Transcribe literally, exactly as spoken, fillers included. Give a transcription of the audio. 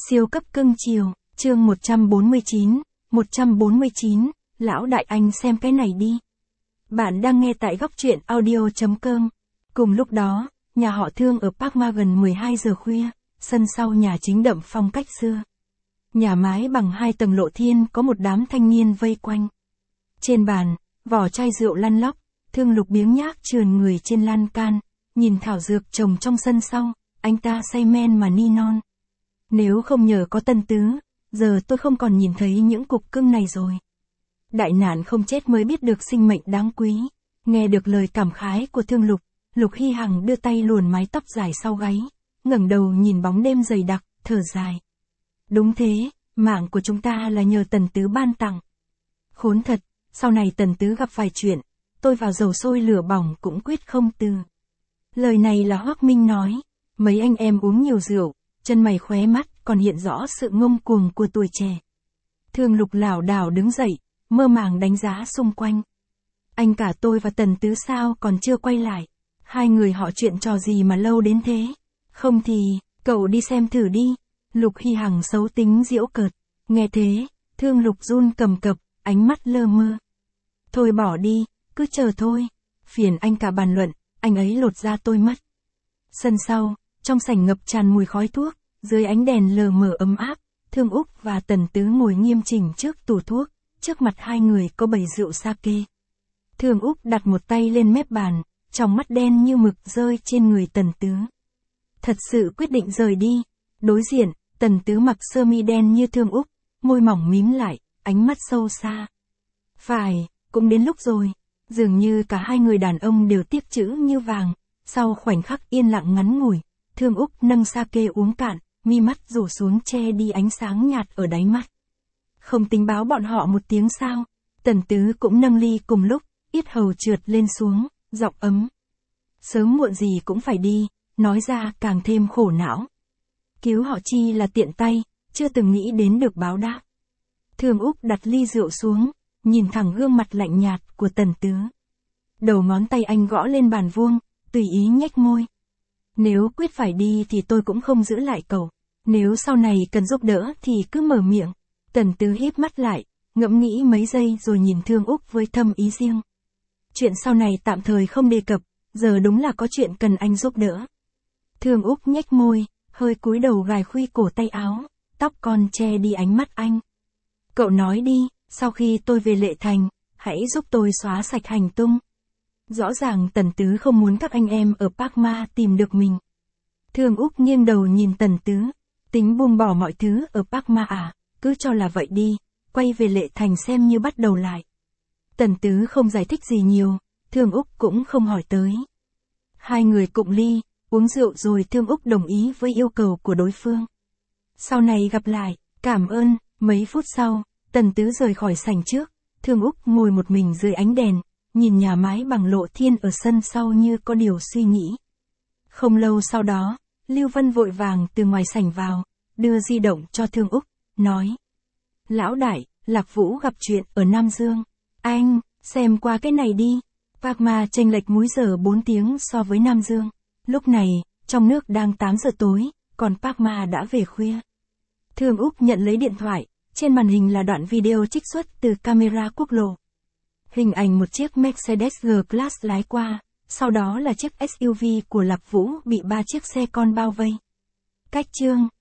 Siêu cấp cưng chiều, chương một trăm bốn mươi chín, một trăm bốn mươi chín, lão đại anh xem cái này đi. Bạn đang nghe tại góc truyện audio chấm com. Cùng lúc đó, nhà họ Thương ở Park Ma gần mười hai giờ khuya, sân sau nhà chính đậm phong cách xưa. Nhà mái bằng hai tầng lộ thiên có một đám thanh niên vây quanh. Trên bàn, vỏ chai rượu lăn lóc, Thương Lục biếng nhác trườn người trên lan can, nhìn thảo dược trồng trong sân sau, anh ta say men mà ni non. Nếu không nhờ có Tân Tứ, giờ tôi không còn nhìn thấy những cục cưng này rồi. Đại nạn không chết mới biết được sinh mệnh đáng quý. Nghe được lời cảm khái của Thương Lục, Lục Hy Hằng đưa tay luồn mái tóc dài sau gáy, ngẩng đầu nhìn bóng đêm dày đặc, thở dài. Đúng thế, mạng của chúng ta là nhờ Tần Tứ ban tặng. Khốn thật, sau này Tần Tứ gặp phải chuyện, tôi vào dầu sôi lửa bỏng cũng quyết không từ. Lời này là Hoắc Minh nói, mấy anh em uống nhiều rượu, chân mày khóe mắt còn hiện rõ sự ngông cuồng của tuổi trẻ. Thương Lục lảo đảo đứng dậy, mơ màng đánh giá xung quanh. Anh cả tôi và Tần Tứ sao còn chưa quay lại? Hai người họ chuyện trò gì mà lâu đến thế? Không thì, cậu đi xem thử đi. Lục Hy Hằng xấu tính giễu cợt. Nghe thế, Thương Lục run cầm cập, ánh mắt lơ mơ. Thôi bỏ đi, cứ chờ thôi. Phiền anh cả bàn luận, anh ấy lột da tôi mất. Sân sau, trong sảnh ngập tràn mùi khói thuốc, dưới ánh đèn lờ mờ ấm áp, Thương Úc và Tần Tứ ngồi nghiêm chỉnh trước tủ thuốc, trước mặt hai người có bầy rượu sake. Thương Úc đặt một tay lên mép bàn, trong mắt đen như mực rơi trên người Tần Tứ. Thật sự quyết định rời đi. Đối diện, Tần Tứ mặc sơ mi đen như Thương Úc, môi mỏng mím lại, ánh mắt sâu xa. Phải, cũng đến lúc rồi. Dường như cả hai người đàn ông đều tiếc chữ như vàng. Sau khoảnh khắc yên lặng ngắn ngủi, Thương Úc nâng sake uống cạn, mi mắt rủ xuống che đi ánh sáng nhạt ở đáy mắt. Không tính báo bọn họ một tiếng sao? Tần Tứ cũng nâng ly cùng lúc, yết hầu trượt lên xuống, giọng ấm. Sớm muộn gì cũng phải đi, nói ra càng thêm khổ não. Cứu họ chi là tiện tay, chưa từng nghĩ đến được báo đáp. Thương Úc đặt ly rượu xuống, nhìn thẳng gương mặt lạnh nhạt của Tần Tứ. Đầu ngón tay anh gõ lên bàn vuông, tùy ý nhếch môi. Nếu quyết phải đi thì tôi cũng không giữ lại cậu. Nếu sau này cần giúp đỡ thì cứ mở miệng. Tần Tứ híp mắt lại, ngẫm nghĩ mấy giây rồi nhìn Thương Úc với thâm ý riêng. Chuyện sau này tạm thời không đề cập, giờ đúng là có chuyện cần anh giúp đỡ. Thương Úc nhếch môi, hơi cúi đầu gài khuy cổ tay áo, tóc còn che đi ánh mắt anh. Cậu nói đi, sau khi tôi về Lệ Thành, hãy giúp tôi xóa sạch hành tung. Rõ ràng Tần Tứ không muốn các anh em ở Park Ma tìm được mình. Thương Úc nghiêng đầu nhìn Tần Tứ, tính buông bỏ mọi thứ ở Park Ma à, cứ cho là vậy đi, quay về Lệ Thành xem như bắt đầu lại. Tần Tứ không giải thích gì nhiều, Thương Úc cũng không hỏi tới. Hai người cụng ly, uống rượu rồi Thương Úc đồng ý với yêu cầu của đối phương. Sau này gặp lại, cảm ơn. Mấy phút sau, Tần Tứ rời khỏi sảnh trước, Thương Úc ngồi một mình dưới ánh đèn, nhìn nhà mái bằng lộ thiên ở sân sau như có điều suy nghĩ. Không lâu sau đó, Lưu Vân vội vàng từ ngoài sảnh vào, đưa di động cho Thương Úc, nói. Lão đại, Lạc Vũ gặp chuyện ở Nam Dương. Anh, xem qua cái này đi. Park Ma chênh lệch múi giờ bốn tiếng so với Nam Dương. Lúc này, trong nước đang tám giờ tối, còn Park Ma đã về khuya. Thương Úc nhận lấy điện thoại, trên màn hình là đoạn video trích xuất từ camera quốc lộ. Hình ảnh một chiếc Mercedes G-Class lái qua, sau đó là chiếc ét u vê của Lạc Vũ bị ba chiếc xe con bao vây. Cách chương